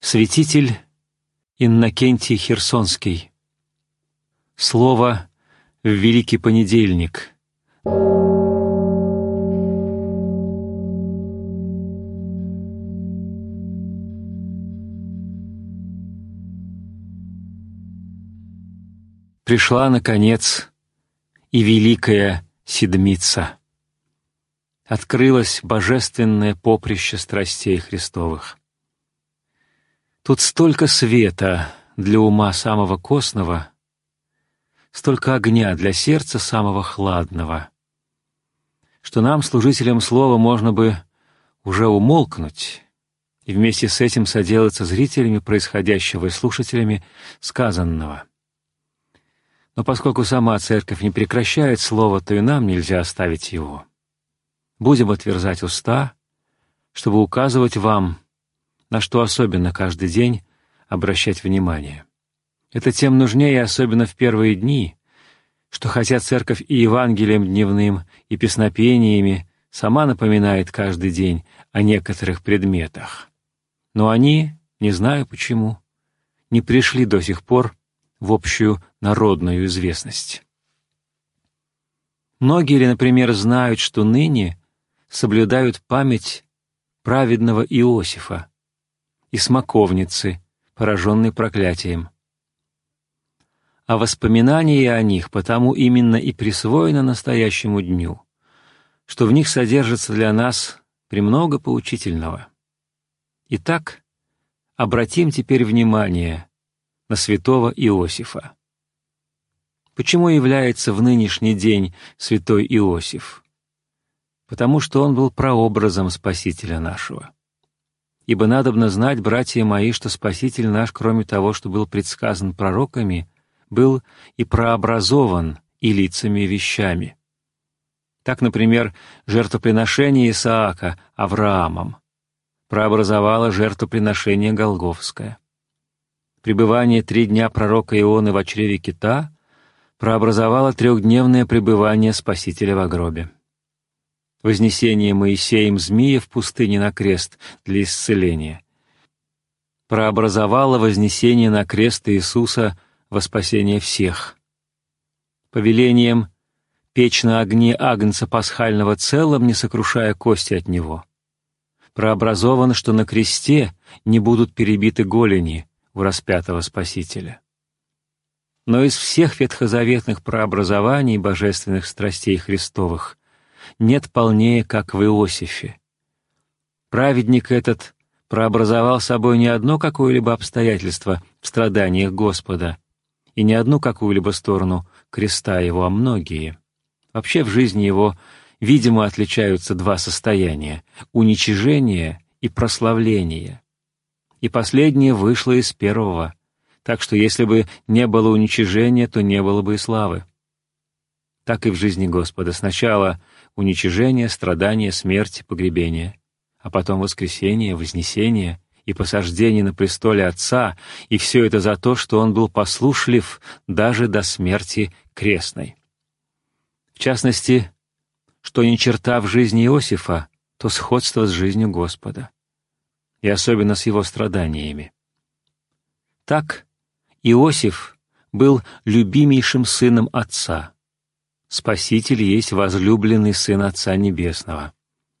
Святитель Иннокентий Херсонский. Слово в Великий понедельник. Пришла, наконец, и великая седмица. Открылось божественное поприще страстей Христовых. Тут столько света для ума самого косного, столько огня для сердца самого хладного, что нам, служителям слова, можно бы уже умолкнуть и вместе с этим соделаться зрителями происходящего и слушателями сказанного. Но поскольку сама Церковь не прекращает слова, то и нам нельзя оставить его. Будем отверзать уста, чтобы указывать вам, на что особенно каждый день обращать внимание. Это тем нужнее, особенно в первые дни, что хотя Церковь и Евангелием дневным, и песнопениями сама напоминает каждый день о некоторых предметах, но они, не знаю почему, не пришли до сих пор в общую народную известность. Многие ли, например, знают, что ныне соблюдают память праведного Иосифа и смоковницы, пораженной проклятием. А воспоминания о них потому именно и присвоено настоящему дню, что в них содержится для нас премного поучительного. Итак, обратим теперь внимание на святого Иосифа. Почему является в нынешний день святой Иосиф? Потому что он был прообразом Спасителя нашего. Ибо надобно знать, братья мои, что Спаситель наш, кроме того, что был предсказан пророками, был и прообразован и лицами, и вещами. Так, например, жертвоприношение Исаака Авраамом прообразовало жертвоприношение Голгофское. Пребывание 3 дня пророка Ионы в чреве кита прообразовало 3-дневное пребывание Спасителя во гробе. Вознесение Моисеем змея в пустыне на крест для исцеления прообразовало вознесение на крест Иисуса во спасение всех. Повелением печь на огне агнца пасхального целым, не сокрушая кости от него, прообразовано, что на кресте не будут перебиты голени у распятого Спасителя. Но из всех ветхозаветных прообразований божественных страстей Христовых нет полнее, как в Иосифе. Праведник этот прообразовал собой не одно какое-либо обстоятельство в страданиях Господа и не одну какую-либо сторону креста его, а многие. Вообще в жизни его, видимо, отличаются 2 состояния — уничижение и прославление. И последнее вышло из первого, так что если бы не было уничижения, то не было бы и славы. Так и в жизни Господа. Сначала уничижение, страдание, смерть, погребение, а потом воскресение, вознесение и посаждение на престоле Отца, и все это за то, что Он был послушлив даже до смерти крестной. В частности, что ни черта в жизни Иосифа, то сходство с жизнью Господа, и особенно с Его страданиями. Так, Иосиф был любимейшим сыном Отца. Спаситель есть возлюбленный Сын Отца Небесного.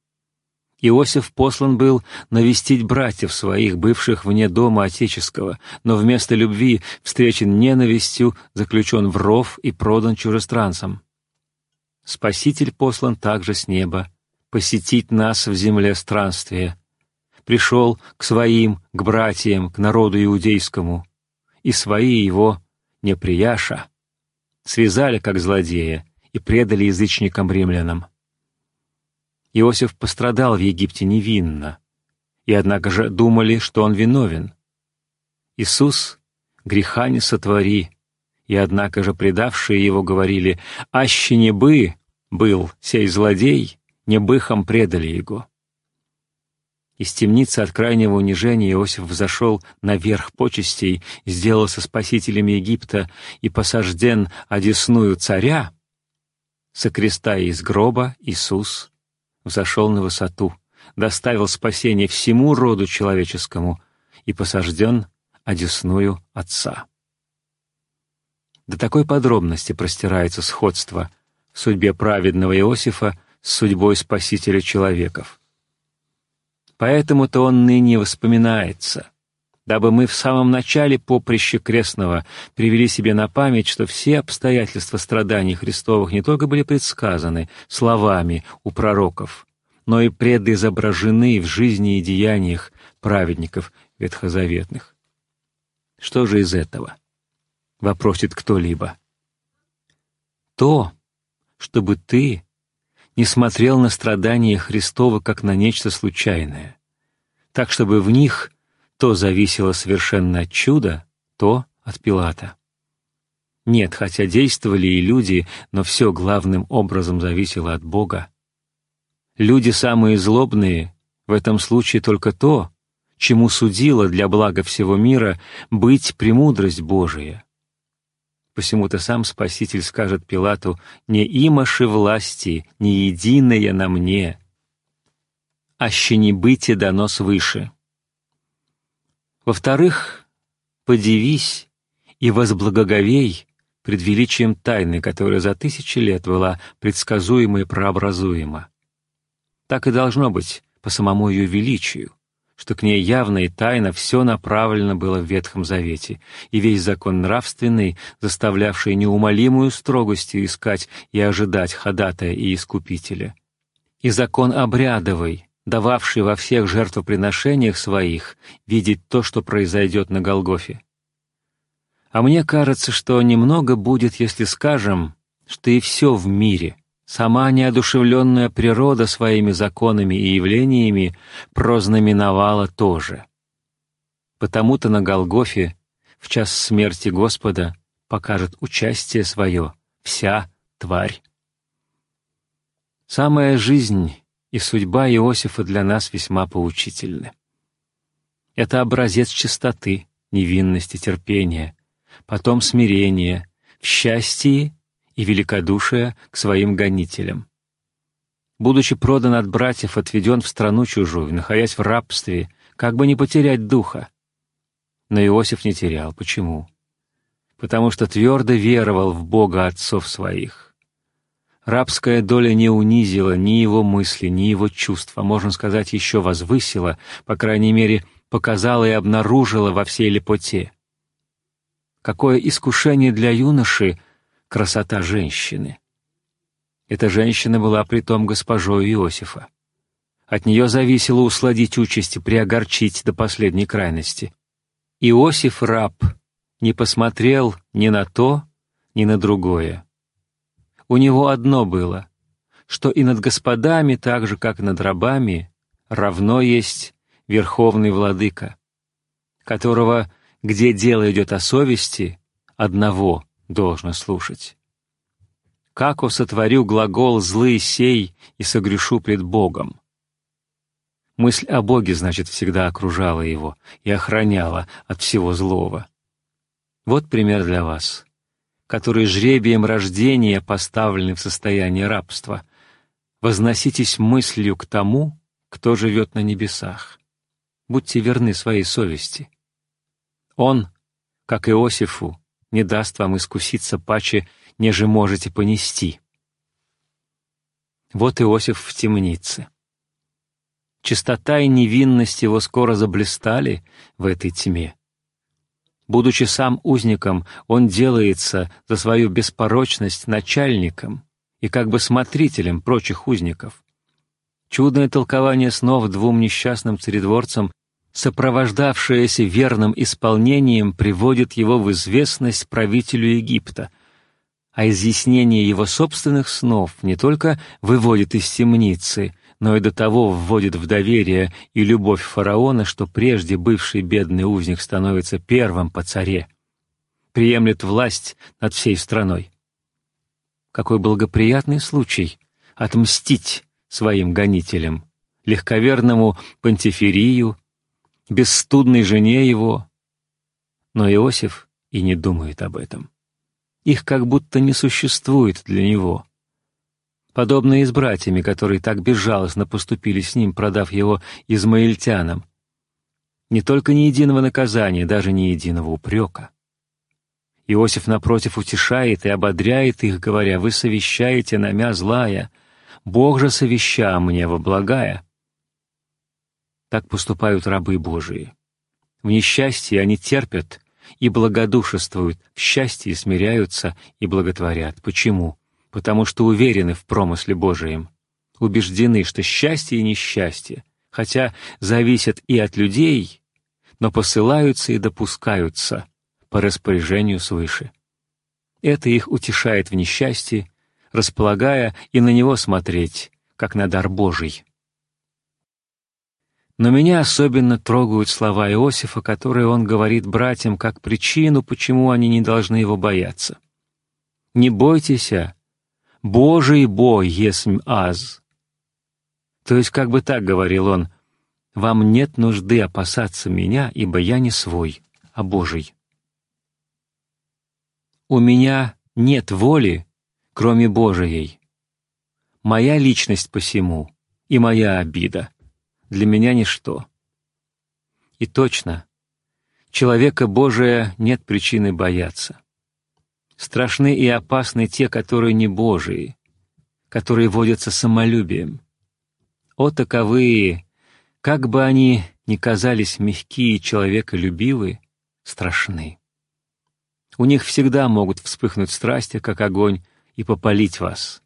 Иосиф послан был навестить братьев своих, бывших вне дома отеческого, но вместо любви встречен ненавистью, заключен в ров и продан чужестранцам. Спаситель послан также с неба посетить нас в земле странствия. Пришел к своим, к братьям, к народу иудейскому, и свои его, неприяша, связали как злодея и предали язычникам-римлянам. Иосиф пострадал в Египте невинно, и однако же думали, что он виновен. Иисус греха не сотвори, и однако же предавшие его говорили: «Аще не бы был сей злодей, не быхом предали его». Из темницы от крайнего унижения Иосиф взошел наверх почестей, сделался спасителем Египта и посажден одесную царя. Со креста и из гроба Иисус взошел на высоту, доставил спасение всему роду человеческому и посажден одесную Отца. До такой подробности простирается сходство в судьбе праведного Иосифа с судьбой Спасителя человеков. Поэтому-то он ныне воспоминается, дабы мы в самом начале поприща крестного привели себе на память, что все обстоятельства страданий Христовых не только были предсказаны словами у пророков, но и предизображены в жизни и деяниях праведников ветхозаветных. Что же из этого? Вопросит кто-либо. То, чтобы ты не смотрел на страдания Христова как на нечто случайное, так чтобы в них то зависело совершенно от чуда, то от Пилата. Нет, хотя действовали и люди, но все главным образом зависело от Бога. Люди самые злобные, в этом случае только то, чему судила для блага всего мира быть премудрость Божия. Посему-то сам Спаситель скажет Пилату: «Не имаши власти, не единое на мне, аще не быте дано свыше». Во-вторых, подивись и возблагоговей пред величием тайны, которая за 1000 лет была предсказуема и прообразуема. Так и должно быть по самому ее величию, что к ней явно и тайно все направлено было в Ветхом Завете, и весь закон нравственный, заставлявший неумолимую строгостью искать и ожидать ходатая и искупителя, и закон обрядовый, дававший во всех жертвоприношениях своих видеть то, что произойдет на Голгофе. А мне кажется, что немного будет, если скажем, что и все в мире, сама неодушевленная природа своими законами и явлениями прознаменовала тоже. Потому-то на Голгофе в час смерти Господа покажет участие свое вся тварь. Самая жизнь и судьба Иосифа для нас весьма поучительны. Это образец чистоты, невинности, терпения, потом смирения, в счастье и великодушия к своим гонителям. Будучи продан от братьев, отведен в страну чужую, находясь в рабстве, как бы не потерять духа. Но Иосиф не терял. Почему? Потому что твердо веровал в Бога отцов своих. Рабская доля не унизила ни его мысли, ни его чувства, можно сказать, еще возвысила, по крайней мере, показала и обнаружила во всей лепоте. Какое искушение для юноши красота женщины! Эта женщина была притом госпожою Иосифа. От нее зависело усладить участь и приогорчить до последней крайности. Иосиф, раб, не посмотрел ни на то, ни на другое. У него одно было, что и над господами, так же, как и над рабами, равно есть Верховный Владыка, которого, где дело идет о совести, одного должно слушать. «Како сотворю глагол злый сей и согрешу пред Богом». Мысль о Боге, значит, всегда окружала его и охраняла от всего злого. Вот пример для вас, которые жребием рождения поставлены в состояние рабства. Возноситесь мыслью к тому, кто живет на небесах. Будьте верны своей совести. Он, как Иосифу, не даст вам искуситься паче, неже можете понести. Вот Иосиф в темнице. Чистота и невинность его скоро заблистали в этой тьме. Будучи сам узником, он делается за свою беспорочность начальником и как бы смотрителем прочих узников. Чудное толкование снов двум несчастным царедворцам, сопровождавшееся верным исполнением, приводит его в известность правителю Египта, а изъяснение его собственных снов не только выводит из темницы, но и до того вводит в доверие и любовь фараона, что прежде бывший бедный узник становится первым по царе, приемлет власть над всей страной. Какой благоприятный случай отмстить своим гонителям, легковерному Пантиферию, бесстыдной жене его. Но Иосиф и не думает об этом. Их как будто не существует для него. Подобно и с братьями, которые так безжалостно поступили с ним, продав его измаильтянам. Не только ни единого наказания, даже ни единого упрека. Иосиф, напротив, утешает и ободряет их, говоря: «Вы совещаете на мя злая, Бог же совеща мне во благая». Так поступают рабы Божии. В несчастье они терпят и благодушествуют, в счастье смиряются и благотворят. Почему? Потому что уверены в промысле Божием, убеждены, что счастье и несчастье, хотя зависят и от людей, но посылаются и допускаются по распоряжению свыше. Это их утешает в несчастье, располагая и на него смотреть, как на дар Божий. Но меня особенно трогают слова Иосифа, которые он говорит братьям как причину, почему они не должны его бояться. «Не бойтесь, Божий бой есмь аз». То есть, как бы так говорил он: «Вам нет нужды опасаться меня, ибо я не свой, а Божий. У меня нет воли, кроме Божией. Моя личность посему и моя обида для меня ничто». И точно, человека Божия нет причины бояться. Страшны и опасны те, которые не Божии, которые водятся самолюбием. О, таковые, как бы они ни казались мягкие и человеколюбивы, страшны. У них всегда могут вспыхнуть страсти, как огонь, и попалить вас.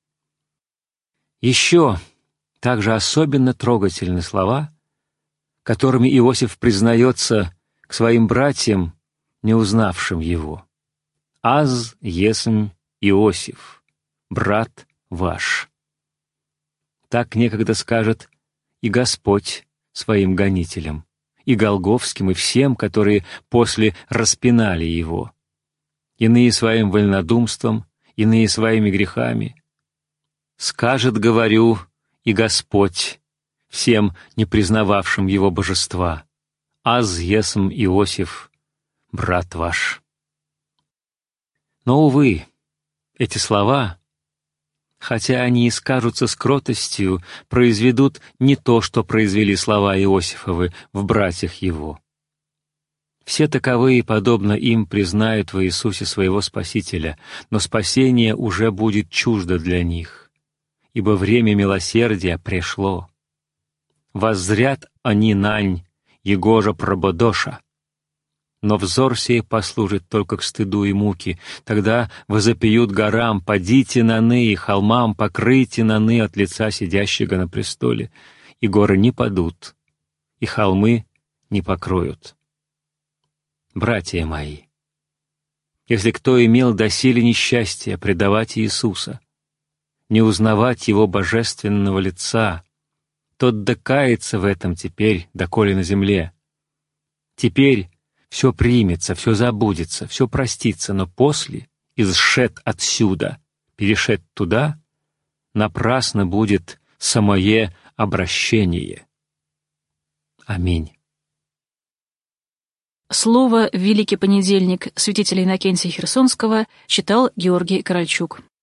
Еще также особенно трогательны слова, которыми Иосиф признается к своим братьям, не узнавшим его. «Аз есмь Иосиф, брат ваш». Так некогда скажет и Господь своим гонителям, и Голгофским, и всем, которые после распинали его, иные своим вольнодумством, иные своими грехами. Скажет, говорю, и Господь всем, не признававшим его божества: «Аз есмь Иосиф, брат ваш». Но, увы, эти слова, хотя они и скажутся с кротостью, произведут не то, что произвели слова Иосифовы в братьях его. Все таковые, подобно им, признают в Иисусе своего Спасителя, но спасение уже будет чуждо для них, ибо время милосердия пришло. Воззрят они нань, Егожа прободоша, но взор сей послужит только к стыду и муке. Тогда возопьют горам: «Падите наны, и холмам покройте наны от лица сидящего на престоле». И горы не падут, и холмы не покроют. Братья мои, если кто имел доселе несчастье предавать Иисуса, не узнавать Его божественного лица, тот докается в этом теперь, доколе на земле. Теперь все примется, все забудется, все простится, но после, изшед отсюда, перешед туда, напрасно будет самое обращение. Аминь. Слово в Великий понедельник святителя Иннокентия Херсонского читал Георгий Корольчук.